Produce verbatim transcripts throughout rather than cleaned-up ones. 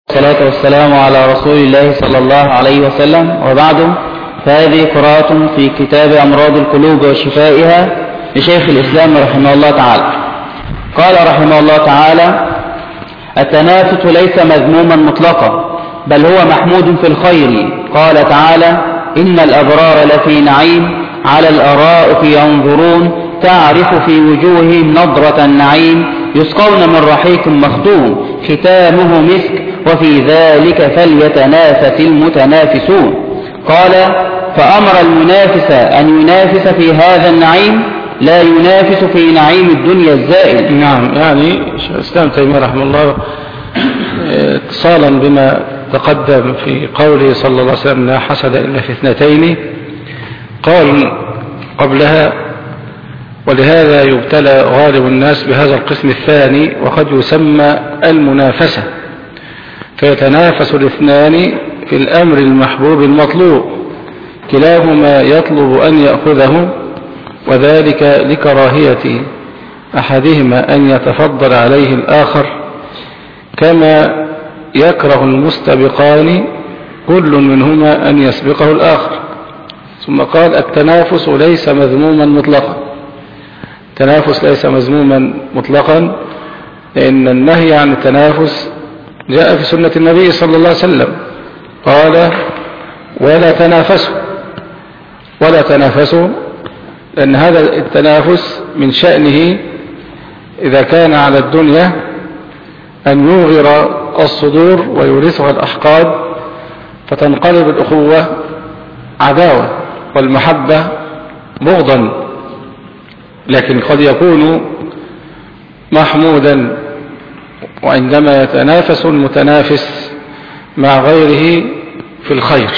والصلاة والسلام على رسول الله صلى الله عليه وسلم، وبعد، فهذه قراءة في كتاب أمراض القلوب وشفائها لشيخ الإسلام رحمه الله تعالى. قال رحمه الله تعالى: التنافس ليس مذموما مطلقا، بل هو محمود في الخير. قال تعالى: إن الأبرار لفي نعيم على الأرائك ينظرون تعرف في وجوههم نضرة النعيم يسقون من رحيق مختوم ختامه مسك وفي ذلك فليتنافس المتنافسون. قال: فأمر المنافس أن ينافس في هذا النعيم، لا ينافس في نعيم الدنيا الزائل. نعم، يعني شيخ الإسلام تيمية رحمه الله اتصالا بما تقدم في قوله صلى الله عليه وسلم: لا حسد إلا في اثنتين، قال قبلها: ولهذا يبتلى غالب الناس بهذا القسم الثاني، وقد يسمى المنافسة، فيتنافس الاثنان في الأمر المحبوب المطلوب، كلاهما يطلب أن يأخذه، وذلك لكراهية أحدهما أن يتفضل عليه الآخر، كما يكره المستبقان كل منهما أن يسبقه الآخر. ثم قال: التنافس ليس مذموما مطلقا. التنافس ليس مذموما مطلقا، لأن النهي عن التنافس جاء في سنة النبي صلى الله عليه وسلم، قال: ولا تنافسوا ولا تنافسوا لأن هذا التنافس من شأنه إذا كان على الدنيا أن يوغر الصدور ويورثها الأحقاد، فتنقلب الأخوة عداوة والمحبة بغضا. لكن قد يكون محمودا وعندما يتنافس المتنافس مع غيره في الخير.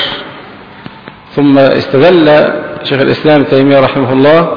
ثم استدل شيخ الإسلام تيمية رحمه الله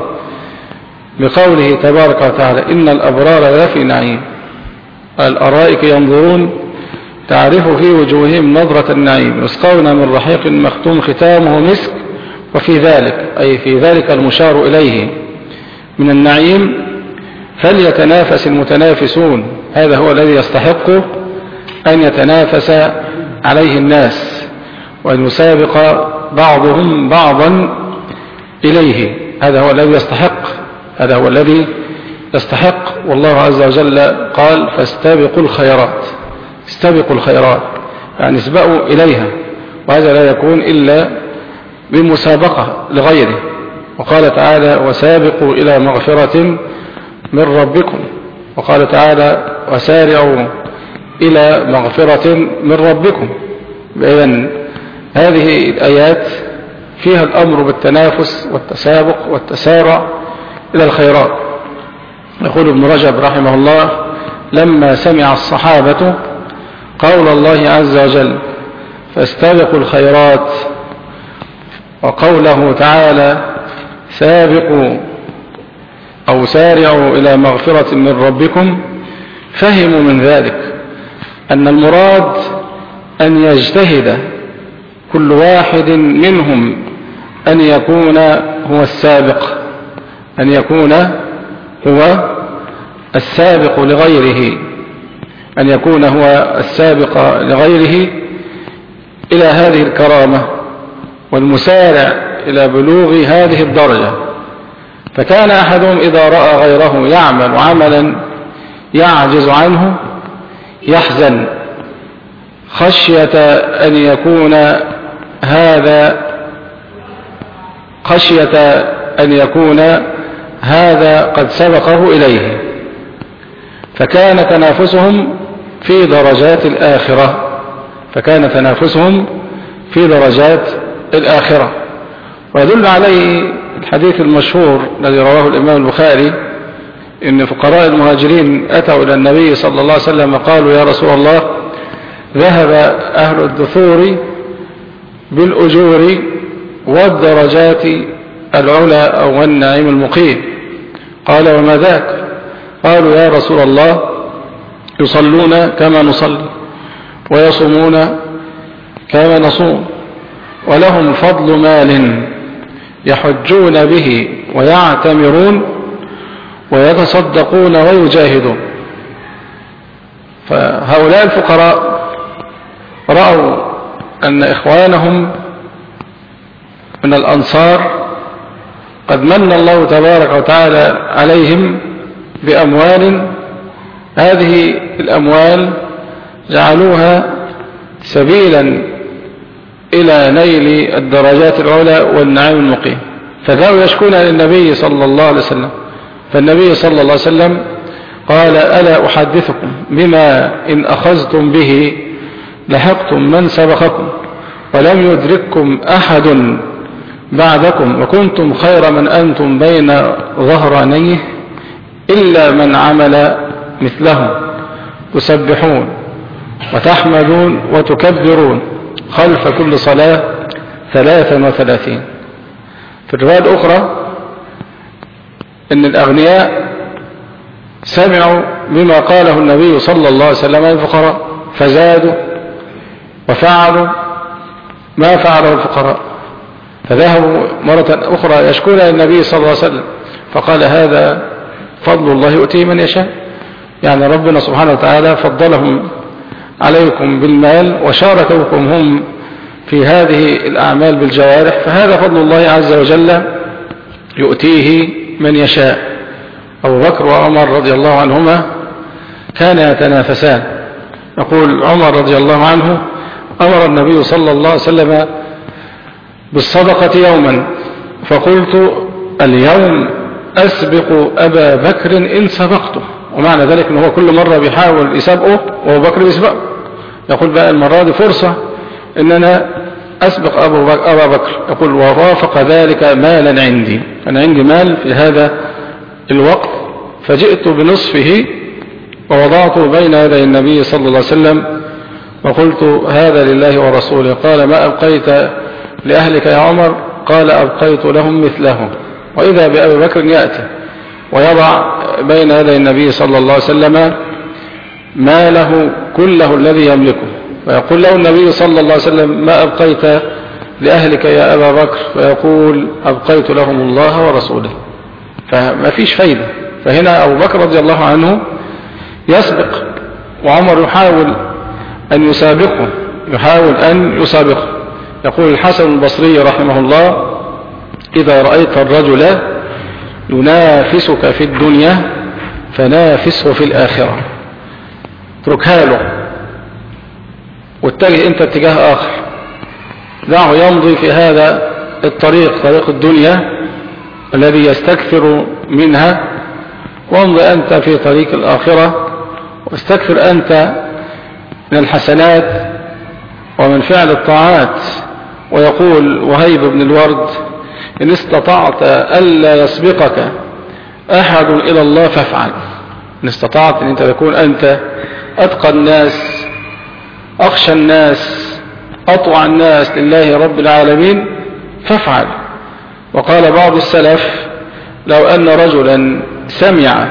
بقوله تبارك وتعالى: إن الأبرار لفي نعيم على الأرائك ينظرون تعرف في وجوههم نضرة النعيم يسقون من رحيق مختوم ختامه مسك وفي ذلك، أي في ذلك المشار إليه من النعيم، فليتنافس المتنافسون. هذا هو الذي يستحق أن يتنافس عليه الناس وأن يسابق بعضهم بعضا إليه. هذا هو الذي يستحق هذا هو الذي يستحق والله عز وجل قال: فاستبقوا الخيرات. استبقوا الخيرات يعني اسبقوا إليها، وهذا لا يكون إلا بمسابقة لغيره. وقال تعالى: وسابقوا إلى مغفرة من ربكم. وقال تعالى: وسارعوا إلى مغفرة من ربكم. إذن هذه الآيات فيها الأمر بالتنافس والتسابق والتسارع إلى الخيرات. يقول ابن رجب رحمه الله: لما سمع الصحابة قول الله عز وجل: فاستبقوا الخيرات، وقوله تعالى: سابقوا أو سارعوا إلى مغفرة من ربكم، فهموا من ذلك أن المراد أن يجتهد كل واحد منهم أن يكون هو السابق أن يكون هو السابق لغيره أن يكون هو السابق لغيره إلى هذه الكرامة والمسارع إلى بلوغ هذه الدرجة. فكان أحدهم إذا رأى غيره يعمل عملا يعجز عنه يحزن خشية أن يكون هذا خشية أن يكون هذا قد سبقه إليه، فكان تنافسهم في درجات الآخرة فكان تنافسهم في درجات الآخرة. ويدل عليه الحديث المشهور الذي رواه الإمام البخاري: إن فقراء المهاجرين أتوا إلى النبي صلى الله عليه وسلم قالوا: يا رسول الله، ذهب أهل الدثور بالأجور والدرجات العلى أو النعيم المقيم. قال: وما ذاك؟ قالوا: يا رسول الله، يصلون كما نصلي ويصومون كما نصوم، ولهم فضل مال يحجون به ويعتمرون ويتصدقون ويجاهدون. فهؤلاء الفقراء أن إخوانهم من الأنصار قد من الله تبارك وتعالى عليهم بأموال، هذه الأموال جعلوها سبيلا إلى نيل الدرجات العلى والنعيم المقيم، فذهبوا يشكون للنبي صلى الله عليه وسلم، فالنبي صلى الله عليه وسلم قال: ألا أحدثكم بما إن أخذتم به لحقتم من سبقكم ولم يدرككم أحد بعدكم وكنتم خير من أنتم بين ظهرانيه إلا من عمل مثله، تسبحون وتحمدون وتكبرون خلف كل صلاة ثلاثا وثلاثين. في الرواية الأخرى إن الأغنياء سمعوا بما قاله النبي صلى الله عليه وسلم الفقراء فزادوا وفعلوا ما فعله الفقراء، فذهبوا مرة أخرى يشكون للنبي صلى الله عليه وسلم، فقال: هذا فضل الله يؤتيه من يشاء، يعني ربنا سبحانه وتعالى فضلهم عليكم بالمال وشاركوكم هم في هذه الأعمال بالجوارح، فهذا فضل الله عز وجل يؤتيه من يشاء. أبو بكر وعمر رضي الله عنهما كانا يتنافسان. يقول عمر رضي الله عنه: أمر النبي صلى الله عليه وسلم بالصدقة يوما فقلت اليوم أسبق أبا بكر إن سبقته، ومعنى ذلك أنه كل مرة بيحاول يسبقه وأبو بكر يسبقه، يقول بقى المرة دي فرصة إن أنا أسبق أبو بكر أبا بكر. يقول: ووافق ذلك مالا عندي، أنا عندي مال في هذا الوقت، فجئت بنصفه ووضعته بين يدي النبي صلى الله عليه وسلم وقلت: هذا لله ورسوله. قال: ما أبقيت لأهلك يا عمر؟ قال: أبقيت لهم مثله. وإذا بأبي بكر يأتي ويضع بين يدي النبي صلى الله عليه وسلم ماله كله الذي يملكه، فيقول له النبي صلى الله عليه وسلم: ما أبقيت لأهلك يا أبا بكر؟ فيقول: أبقيت لهم الله ورسوله. فما فيش فايدة. فهنا أبو بكر رضي الله عنه يسبق، وعمر يحاول أن يسابقه يحاول أن يسابقه. يقول الحسن البصري رحمه الله: إذا رأيت الرجل ينافسك في الدنيا فنافسه في الآخرة، اتركها له واتجه أنت اتجاه آخر، دعه يمضي في هذا الطريق، طريق الدنيا الذي يستكثر منها، وامضي أنت في طريق الآخرة واستكثر أنت من الحسنات ومن فعل الطاعات. ويقول وهيب بن الورد: إن استطعت ألا يسبقك أحد إلى الله فافعل. إن استطعت أن أنت تكون أنت أتقى الناس، أخشى الناس، أطوع الناس لله رب العالمين فافعل. وقال بعض السلف: لو أن رجلا سمع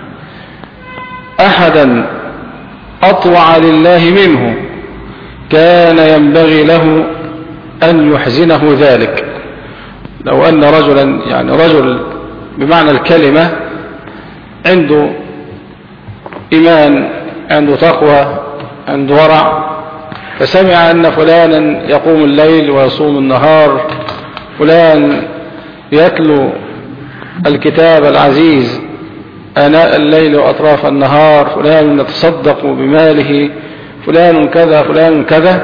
أحدا أطوع لله منه كان ينبغي له أن يحزنه ذلك. لو أن رجلا، يعني رجل بمعنى الكلمة، عنده إيمان، عنده تقوى، عنده ورع، فسمع أن فلانا يقوم الليل ويصوم النهار، فلان يتلو الكتاب العزيز آناء الليل وأطراف النهار، فلان يتصدق بماله، فلان كذا فلان كذا،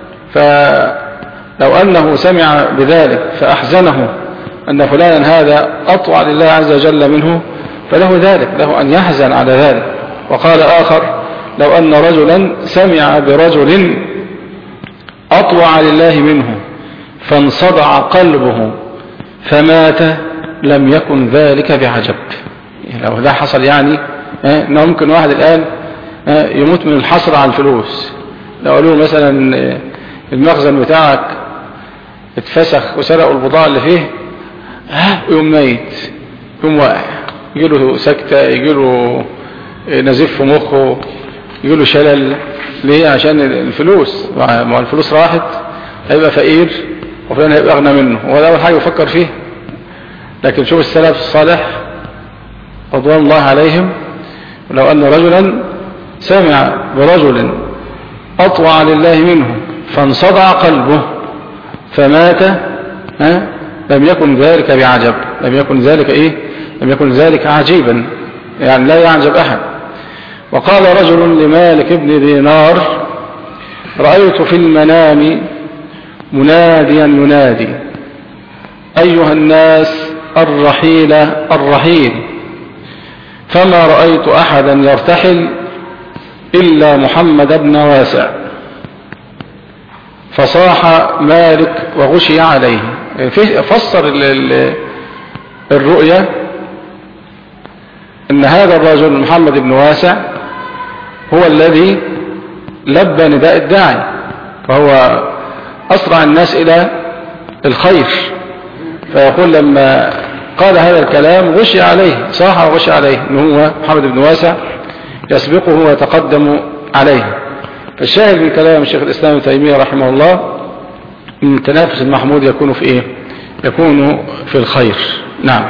فلو أنه سمع بذلك فأحزنه أن فلانا هذا أطوع لله عز وجل منه فله ذلك، له أن يحزن على ذلك. وقال آخر: لو أن رجلا سمع برجل أطوع لله منه فانصدع قلبه فمات لم يكن ذلك بعجب. لو ده حصل يعني انه ممكن واحد الآن يموت من الحسرة على الفلوس، لو قالوا مثلا المخزن بتاعك اتفسخ وسرقوا البضاعة اللي فيه، يوم ميت، يوم واقع، يجيله سكتة، يجيله نزيف في مخه، يجيله شلل. ليه؟ عشان الفلوس، ما الفلوس راحت هيبقى فقير وفلان هيبقى أغنى منه، وهذا أول حاجة يفكر فيه. لكن شوف السلف الصالح رضوان الله عليهم، لو أن رجلا سمع برجل أطوع لله منه فانصدع قلبه فمات، ها لم يكن ذلك بعجب، لم يكن ذلك إيه لم يكن ذلك عجيبا، يعني لا يعجب أحد. وقال رجل لمالك بن دينار: رأيت في المنام مناديا ينادي: أيها الناس الرحيل الرحيل، فما رأيت أحدا يرتحل إلا محمد بن واسع. فصاح مالك وغشي عليه. فسر الرؤيا أن هذا الرجل محمد بن واسع هو الذي لبى نداء الداعي، فهو أسرع الناس إلى الخير. فيقول لما قال هذا الكلام غشي عليه، صاح وغشي عليه أنه هو محمد بن واسع يسبقه ويتقدم عليه. فالشاهد من كلام الشيخ الإسلام ابن تيمية رحمه الله أن التنافس المحمود يكون في إيه؟ يكون في الخير. نعم.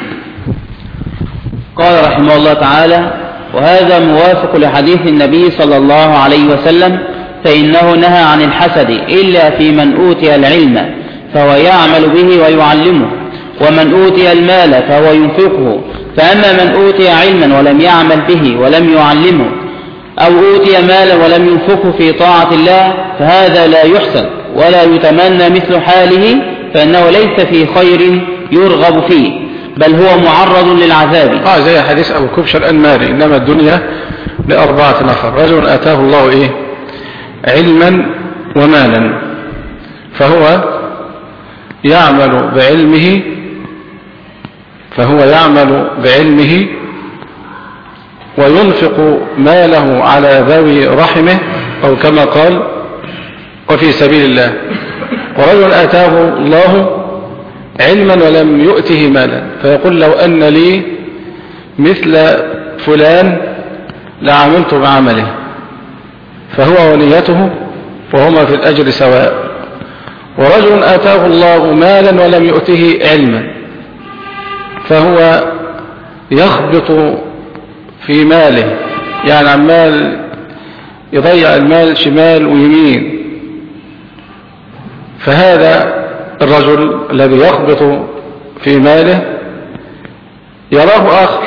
قال رحمه الله تعالى: وهذا موافق لحديث النبي صلى الله عليه وسلم، فإنه نهى عن الحسد إلا في من أوتي العلم فهو يعمل به ويعلمه، ومن أوتي المال فهو ينفقه. فأما من أوتي علما ولم يعمل به ولم يعلمه، أو أوتي مالا ولم ينفقه في طاعة الله، فهذا لا يحسن ولا يتمنى مثل حاله، فإنه ليس في خير يرغب فيه، بل هو معرض للعذاب. آه زي حديث أبو كبشر المالي: إنما الدنيا لأربعة نفر: رجل آتاه الله إيه؟ علما ومالا، فهو يعمل بعلمه فهو يعمل بعلمه وينفق ماله على ذوي رحمه، أو كما قال: وفي سبيل الله. ورجل آتاه الله علما ولم يؤته مالا، فيقول: لو أن لي مثل فلان لعملت بعمله، فهو ونيته وهما في الأجر سواء. ورجل آتاه الله مالا ولم يؤته علما، فهو يخبط في ماله، يعني عمال يضيع المال شمال ويمين. فهذا الرجل الذي يخبط في ماله يراه آخر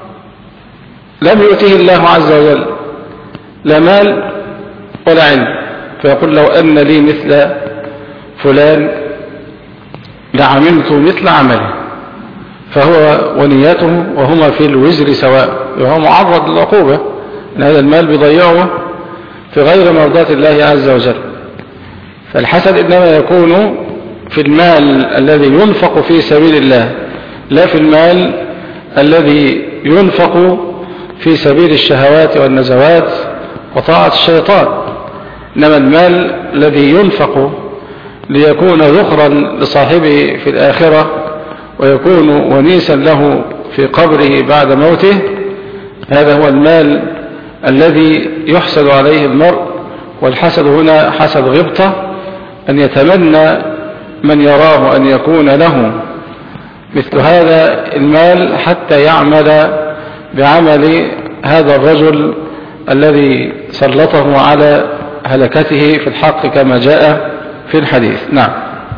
لم يؤته الله عز وجل لا مال ولا علم، فيقول: لو أن لي مثل فلان لعملت مثل عمله، فهو ونيته وهما في الوزر سواء، وهو معرض للعقوبة أن هذا المال بيضيعه في غير مرضاة الله عز وجل. فالحسد إنما يكون في المال الذي ينفق في سبيل الله، لا في المال الذي ينفق في سبيل الشهوات والنزوات وطاعة الشيطان. إنما المال الذي ينفق ليكون ذخرا لصاحبه في الآخرة ويكون ونيسا له في قبره بعد موته، هذا هو المال الذي يحسد عليه المرء. والحسد هنا حسد غبطة، أن يتمنى من يراه أن يكون له مثل هذا المال حتى يعمل بعمل هذا الرجل الذي سلطه على هلكته في الحق كما جاء في الحديث. نعم.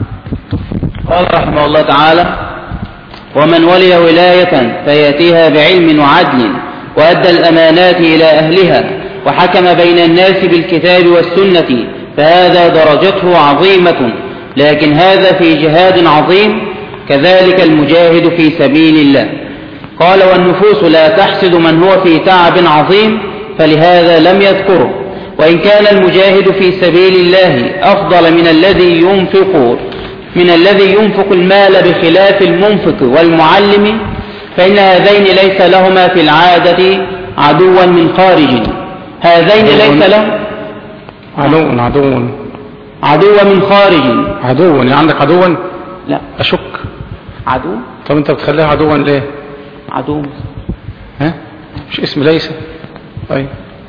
قال رحمه الله تعالى: ومن ولي ولاية فيأتيها بعلم وعدل وأدى الأمانات إلى أهلها وحكم بين الناس بالكتاب والسنة، فهذا درجته عظيمة، لكن هذا في جهاد عظيم، كذلك المجاهد في سبيل الله. قال: والنفوس لا تحسد من هو في تعب عظيم، فلهذا لم يذكره. وإن كان المجاهد في سبيل الله أفضل من الذي ينفق من الذي ينفق المال بخلاف المنفق والمعلم، فإن هذين ليس لهما في العادة عدوا من خارج. هذين ليس لهم عدو عدو عدوا من خارج. عدو يعني عندك عدوا؟ لا أشك. عدو. طب أنت بتخليها عدوا ليه؟ عدو ها؟ مش اسم ليس. طيب.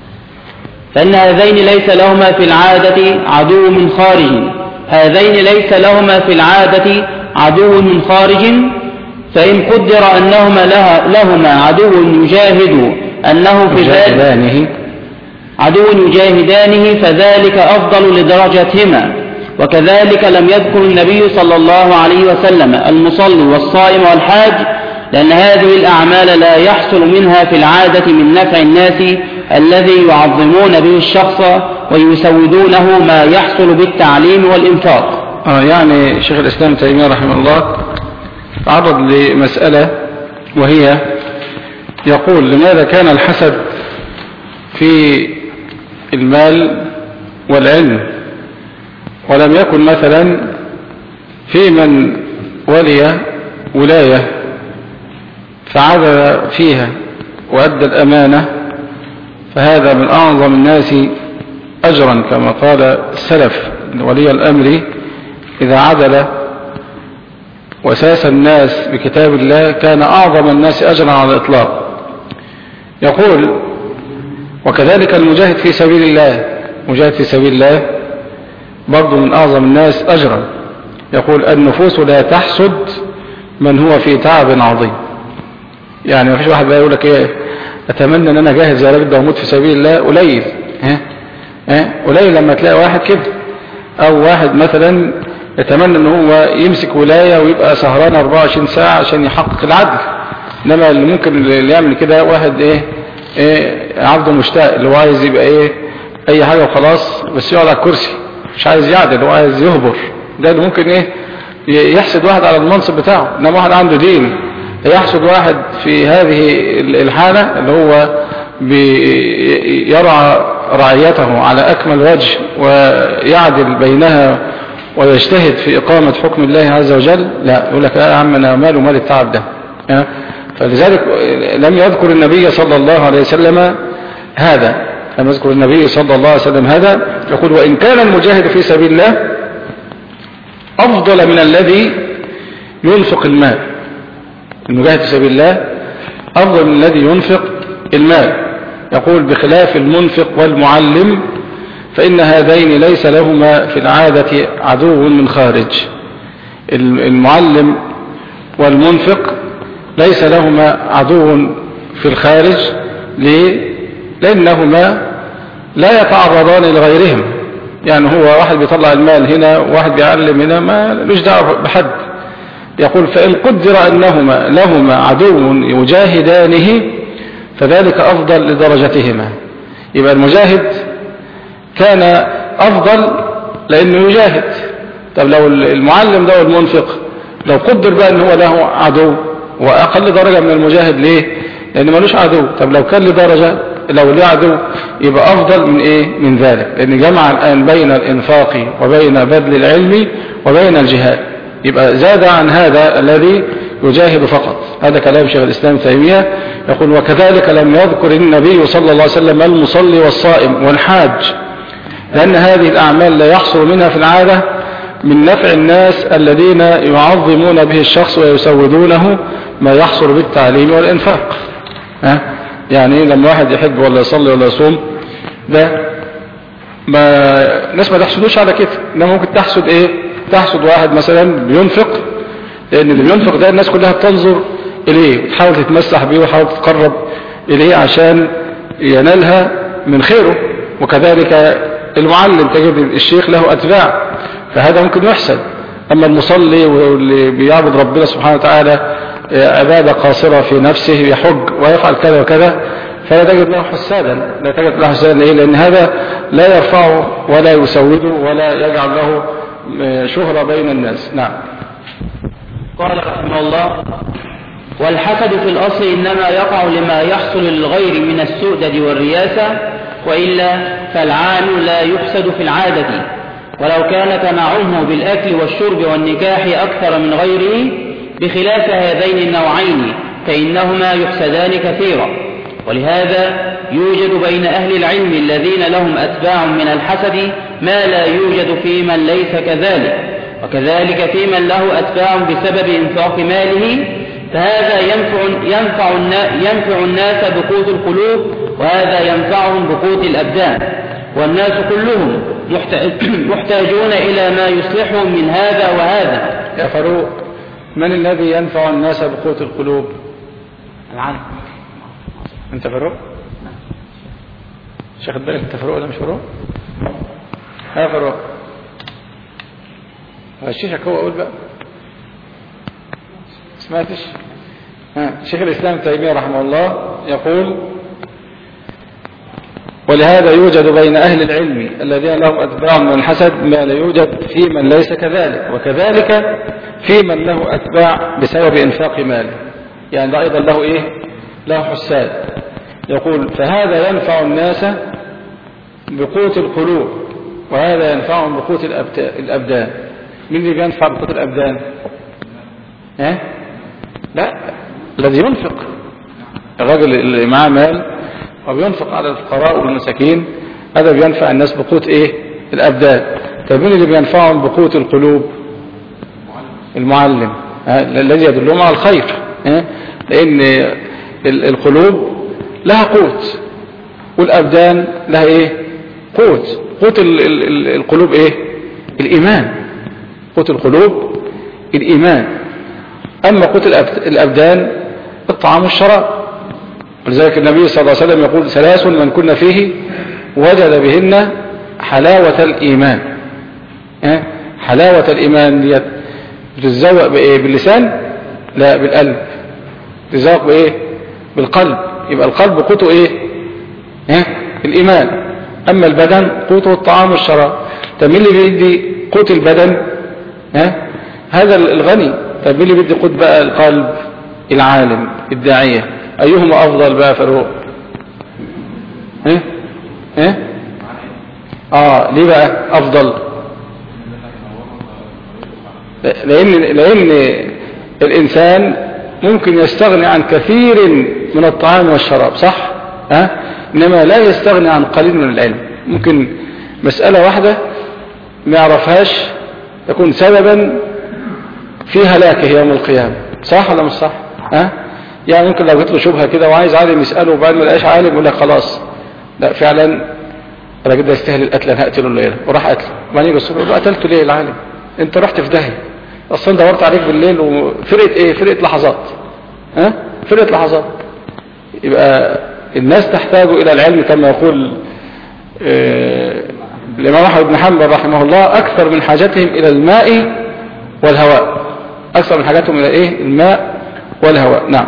فإن هذين ليس لهما في العادة عدو من خارج. هذين ليس لهما في العادة عدو من خارج، فإن قدر أنهما لها لهما عدو يجاهد أنه في ذلك عدو يجاهدانه فذلك أفضل لدرجتهما. وكذلك لم يذكر النبي صلى الله عليه وسلم المصلي والصائم والحاج، لأن هذه الأعمال لا يحصل منها في العادة من نفع الناس الذي يعظمون به الشخص ويسودونه ما يحصل بالتعليم والإنفاق. آه يعني شيخ الإسلام تيمية رحمه الله تعرض لمسألة، وهي يقول لماذا كان الحسد في المال والعلم ولم يكن مثلا في من ولي ولاية فعدل فيها وأدى الأمانة، فهذا من أعظم الناس أجرا كما قال السلف، ولي الأمر إذا عدل وساس الناس بكتاب الله كان أعظم الناس أجرا على الإطلاق. يقول وكذلك المجاهد في سبيل الله، مجاهد في سبيل الله برضو من أعظم الناس أجرا. يقول النفوس لا تحسد من هو في تعب عظيم. يعني ما فيش واحد بقى يقول لك ايه اتمنى ان انا جاهز يا راجل ده واموت في سبيل الله، قليل ها ها قليل لما تلاقي واحد كده، او واحد مثلا يتمنى ان هو يمسك ولاية ويبقى سهران أربعة وعشرين ساعة عشان يحقق العدل. انما اللي ممكن اللي يعمل كده واحد ايه ايه عبد مشتاق، اللي هو عايز يبقى ايه اي حاجة وخلاص بس يقعد على الكرسي، مش عايز يعدل، هو عايز يهبر. ده اللي ممكن ايه يحسد واحد على المنصب بتاعه. انما واحد عنده دين يحسد واحد في هذه الحالة اللي هو يرعى رعيته على أكمل وجه ويعدل بينها ويجتهد في إقامة حكم الله عز وجل. لا، يقول لك يا عم أنا مال ومال التعب ده. فلذلك لم يذكر النبي صلى الله عليه وسلم هذا، لم يذكر النبي صلى الله عليه وسلم هذا. يقول وإن كان المجاهد في سبيل الله أفضل من الذي ينفق المال. المجاهد في سبيل الله أفضل من الذي ينفق المال. يقول بخلاف المنفق والمعلم فإن هذين ليس لهما في العادة عدو من خارج. المعلم والمنفق ليس لهما عدو في الخارج. ليه؟ لأنهما لا يتعرضان لغيرهم. يعني هو واحد بيطلع المال هنا وواحد بيعلم هنا، ما لوش دعوة بحد. يقول فإن قدر أنهما لهما عدو يجاهدانه فذلك أفضل لدرجتهما. يبقى المجاهد كان أفضل لأنه يجاهد. طب لو المعلم ده والمنفق لو قدر بقى أنه له عدو وأقل درجة من المجاهد، ليه؟ لأنه ملوش عدو. طب لو كان لدرجة لو له عدو يبقى أفضل من إيه؟ من ذلك، لأن جمع الآن بين الإنفاق وبين بذل العلم وبين الجهاد، يبقى زاد عن هذا الذي يجاهد فقط. هذا كلام شيخ الإسلام تيمية. يقول وكذلك لم يذكر النبي صلى الله عليه وسلم المصلي والصائم والحاج، لأن هذه الأعمال لا يحصل منها في العادة من نفع الناس الذين يعظمون به الشخص ويسودونه ما يحصل بالتعليم والإنفاق. ها؟ يعني لما واحد يحب ولا يصلي ولا يصوم ده ما الناس ما تحسدوش على كده. انما ممكن تحسد ايه؟ تحسد واحد مثلا بينفق، لان اللي بينفق ده الناس كلها بتنظر اليه وتحاول تتمسح بيه وتحاول تتقرب اليه عشان ينالها من خيره. وكذلك المعلم تجد الشيخ له اتباع، فهذا ممكن يحسد. اما المصلي واللي بيعبد ربنا سبحانه وتعالى عبادة قاصرة في نفسه يحج ويفعل كذا وكذا فلا تجد له حسادا. لا تجد له حسادا إيه؟ لأن هذا لا يرفعه ولا يسوده ولا يجعل له شهرة بين الناس. نعم. قال رحمه الله والحسد في الأصل إنما يقع لما يحصل للغير من السؤدد والرياسة، وإلا فالعام لا يحسد في العادة، ولو كان تمعه بالأكل والشرب والنكاح أكثر من غيره بخلاف هذين النوعين فإنهما يحسدان كثيرا. ولهذا يوجد بين أهل العلم الذين لهم أتباع من الحسد ما لا يوجد في من ليس كذلك، وكذلك في من له أتباع بسبب إنفاق ماله، فهذا ينفع, ينفع, ينفع الناس بقوت القلوب، وهذا ينفعهم بقوت الأبدان. والناس كلهم محتاجون إلى ما يصلحهم من هذا وهذا. يا فاروق، من الذي ينفع الناس بقوت القلوب؟ العالم. انت فاروق؟ مش واخد بالك انت فاروق ولا مش فاروق؟ ها فاروق غششك هو اقول بقى سمعتش؟ ها شيخ الاسلام ابن تيميه رحمه الله يقول: ولهذا يوجد بين أهل العلم الذين لهم أتباع من الحسد ما لا يوجد في من ليس كذلك، وكذلك في من له أتباع بسبب إنفاق ماله. يعني ده أيضا له إيه؟ له حساد. يقول: فهذا ينفع الناس بقوت القلوب، وهذا ينفعهم بقوت الأبدان. مين اللي بينفع بقوت الأبدان؟ ها؟ لا، الذي ينفق، الرجل اللي معاه مال وبينفق على الفقراء والمساكين، هذا بينفع الناس بقوت ايه؟ الابدان. طيب مين اللي بينفعهم بقوت القلوب؟ المعلم الذي يدلهم على الخير، لان القلوب لها قوت والابدان لها ايه؟ قوت. قوت القلوب ايه؟ الايمان. قوت القلوب الايمان. اما قوت الابدان الطعام والشراب. ولذلك النبي صلى الله عليه وسلم يقول: ثلاث من كنا فيه وجد بهن حلاوة الإيمان. اه؟ حلاوة الإيمان بتتذوق بإيه؟ باللسان؟ لا، بالقلب. بتتذوق بإيه؟ بالقلب. يبقى القلب قوته إيه؟ اه؟ الإيمان. أما البدن قوته الطعام والشراب. طب مين اللي بيدي قوت البدن؟ اه؟ هذا الغني. طب مين اللي بيدي قوت بقى القلب؟ العالم الداعية. أيهما أفضل بقى فاروق؟ إيه؟ إيه؟ آه ليه بقى أفضل؟ لأن لأن الإنسان ممكن يستغني عن كثير من الطعام والشراب، صح؟ ها؟ أه؟ إنما لا يستغني عن قليل من العلم. ممكن مسألة واحدة ما يعرفهاش تكون سببا في هلاكه يوم القيامة، صح ولا مش صح؟ ها؟ أه؟ يعني ممكن لو جت له شبهه كده وعايز عالم يساله وبعد ما لقاش عالم يقول لك خلاص لا فعلا الراجل ده يستاهل القتل، انا هقتله الليله، وراح قتله. وبعدين يجي الصبح يقول له: قتلته ليه العالم؟ انت رحت في داهيه، اصلا دورت عليك بالليل وفرقت ايه؟ فرقت لحظات. ها؟ فرقت لحظات. يبقى الناس تحتاج الى العلم كما يقول آه الامام احمد بن حنبل رحمه الله: اكثر من حاجتهم الى الماء والهواء. اكثر من حاجتهم الى ايه؟ الماء والهواء. نعم.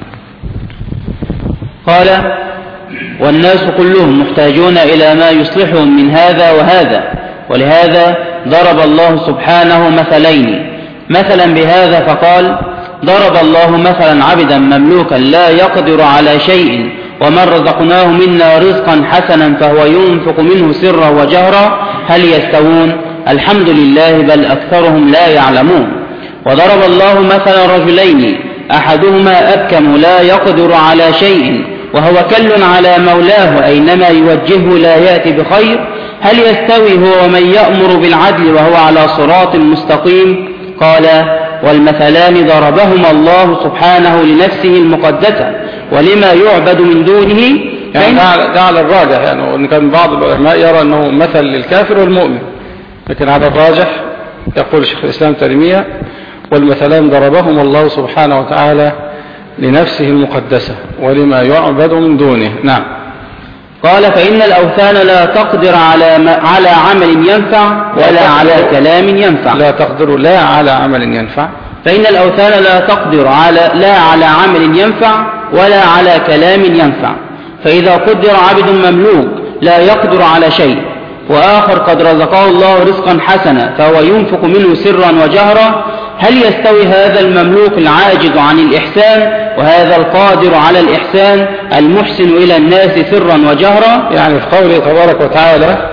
قال: والناس كلهم محتاجون إلى ما يصلحهم من هذا وهذا، ولهذا ضرب الله سبحانه مثلين: مثلا بهذا فقال: ضرب الله مثلا عبدا مملوكا لا يقدر على شيء ومن رزقناه منا رزقا حسنا فهو ينفق منه سرا وجهرا هل يستوون؟ الحمد لله بل أكثرهم لا يعلمون. وضرب الله مثلا رجلين أحدهما أبكم لا يقدر على شيء وهو كل على مولاه أينما يوجهه لا يأتي بخير هل يستوي هو ومن يأمر بالعدل وهو على صراط مستقيم؟ قال: والمثلان ضربهما الله سبحانه لنفسه المقدسة ولما يعبد من دونه. يعني ده على الراجح، يعني ان كان بعض العلماء يرى انه مثل للكافر والمؤمن، لكن على الراجح يقول الشيخ الإسلام تيمية: والمثلان ضربهما الله سبحانه وتعالى لنفسه المقدسة ولما يعبد من دونه. نعم. قال: فإن الأوثان لا تقدر على على عمل ينفع ولا على كلام ينفع. لا تقدر لا على عمل ينفع. فإن الأوثان لا تقدر على لا على عمل ينفع ولا على كلام ينفع. فإذا قدر عبد مملوك لا يقدر على شيء، وآخر قد رزقه الله رزقا حسنا فهو ينفق منه سرا وجهرا، هل يستوي هذا المملوك العاجز عن الإحسان وهذا القادر على الإحسان المحسن إلى الناس سرا وجهرا؟ يعني في قوله تبارك وتعالى: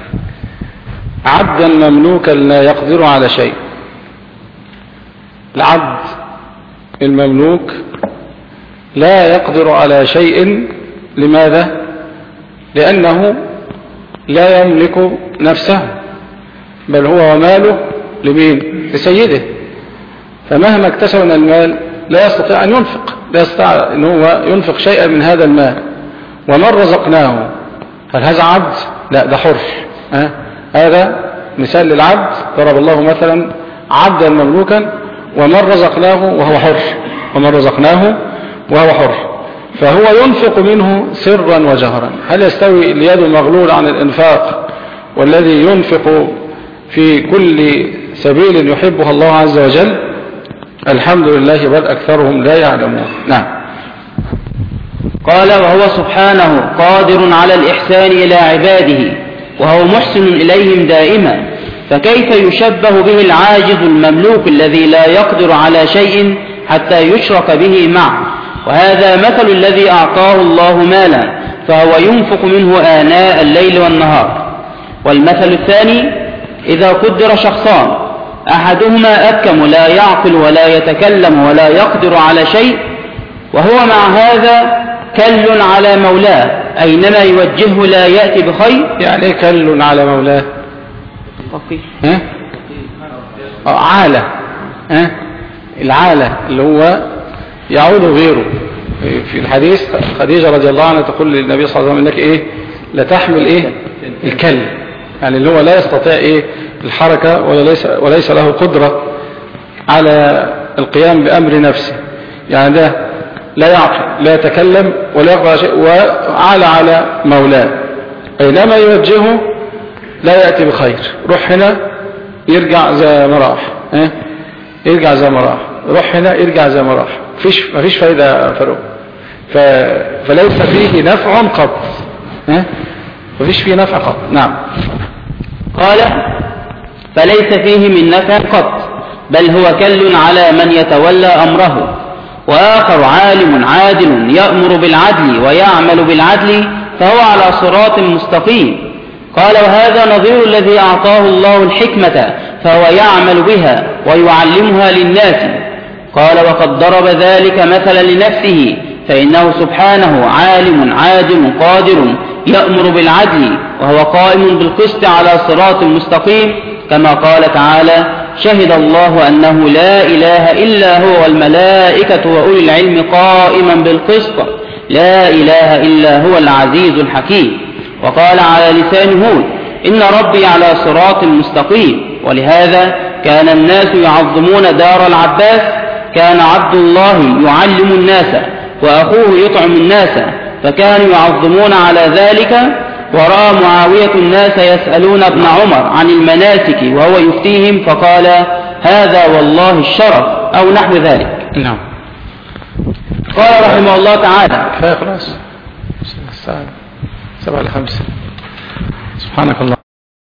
عبدا مملوكا لا يقدر على شيء. العبد المملوك لا يقدر على شيء. لماذا؟ لأنه لا يملك نفسه، بل هو وماله لمين؟ لسيده. فمهما اكتسب من المال لا يستطيع أن ينفق، لا يستطيع أن هو ينفق شيئا من هذا المال. ومن رزقناه، هل هذا عبد؟ لا، ده حر. أه؟ هذا مثال للعبد. ضرب الله مثلا عبدا مملوكا ومن رزقناه وهو حر، ومن رزقناه وهو حر. فهو ينفق منه سرا وجهرا. هل يستوي اليد المغلول عن الإنفاق والذي ينفق في كل سبيل يحبها الله عز وجل؟ الحمد لله، بل أكثرهم لا يعلمون. نعم. قال: وهو سبحانه قادر على الإحسان إلى عباده، وهو محسن إليهم دائما، فكيف يشبه به العاجز المملوك الذي لا يقدر على شيء حتى يشرك به معه؟ وهذا مثل الذي أعطاه الله مالا فهو ينفق منه آناء الليل والنهار. والمثل الثاني: إذا قدر شخصان، أحدهما أكم لا يعقل ولا يتكلم ولا يقدر على شيء، وهو مع هذا كل على مولاه، أينما يوجهه لا يأتي بخير. يعني كل على مولاه؟ ها؟ عالة. ها؟ العالة اللي هو يعود غيره. في الحديث خديجة رضي الله عنها تقول للنبي صلى الله عليه وسلم: إنك إيه لتحمل إيه الكل، يعني اللي هو لا يستطيع إيه الحركة وليس, وليس له قدرة على القيام بأمر نفسه، يعني ده لا يعقل لا يتكلم ولا يقدر على شيء، وعلى على مولاه، أينما يوجهه لا يأتي بخير. روح هنا يرجع زي ما راح، اه؟ يرجع زي ما راح، روح هنا يرجع زي ما راح، مفيش مفيش فايدة فاروق. ف... فليس فيه نفع قط، اه؟ مفيش فيه نفع قط. نعم. قال: فليس فيه من نفع قط، بل هو كل على من يتولى أمره. وآخر عالم عادل يأمر بالعدل ويعمل بالعدل، فهو على صراط مستقيم. قال: وهذا نظير الذي أعطاه الله الحكمة فهو يعمل بها ويعلمها للناس. قال: وقد ضرب ذلك مثلا لنفسه، فإنه سبحانه عالم عادل قادر يأمر بالعدل وهو قائم بالقسط على صراط مستقيم، كما قال تعالى: شهد الله أنه لا إله إلا هو والملائكة وأولي العلم قائما بالقسط لا إله إلا هو العزيز الحكيم. وقال على لسان هود: إن ربي على صراط مستقيم. ولهذا كان الناس يعظمون دار العباس، كان عبد الله يعلم الناس وأخوه يطعم الناس، فكانوا يعظمون على ذلك. ورأى معاوية الناس يسألون ابن عمر عن المناسك وهو يفتيهم، فقال: هذا والله الشرف، أو نحو ذلك. نعم. قال رحمه الله تعالى: كفاية خلاص، الساعة سبعة لخمسة. سبحانك الله.